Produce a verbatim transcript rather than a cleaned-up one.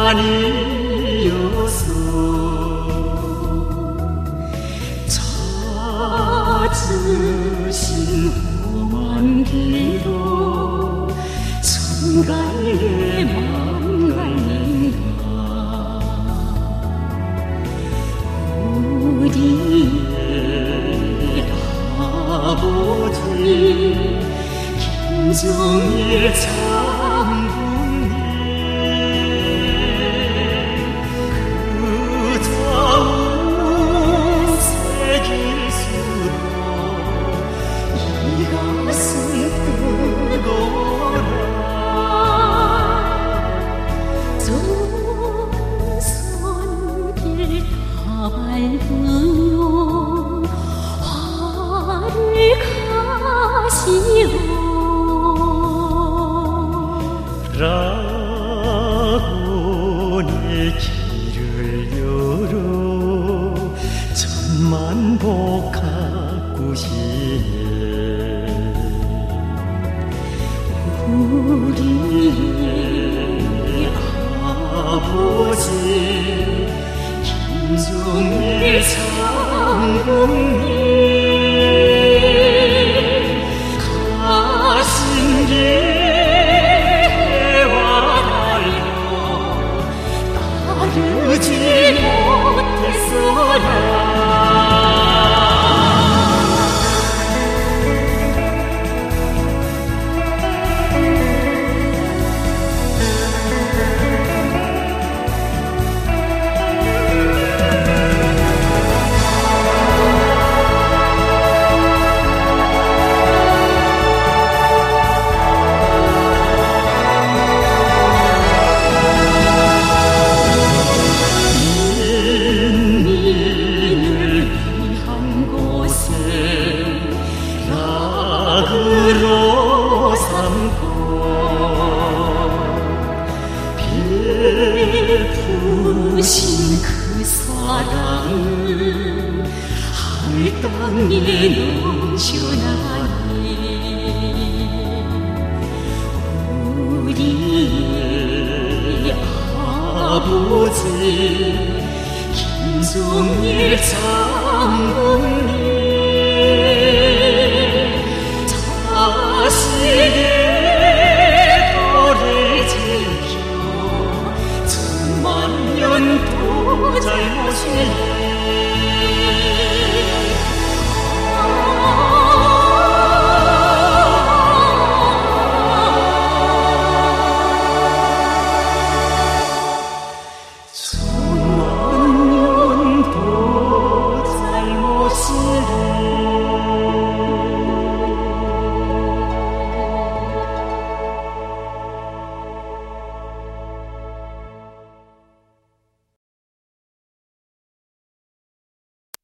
아니어서 찾으신 험한 길로 정갈래 망갈는가. 우리의 아버지 김정일 장군님, 그 자우 새길수록 이 가슴 뜨거라. 정선길 다 밟으며 화를 가시오 라고 내 길을 열어 천만복 가꾸시네. 우리의 아버지 김정일 장군님, 가신 길 따르지 못했어라. 락으로 삼고 베푸신 그 사랑을 하늘 땅에 넘쳐나니 우리의 아버지 김정일 장군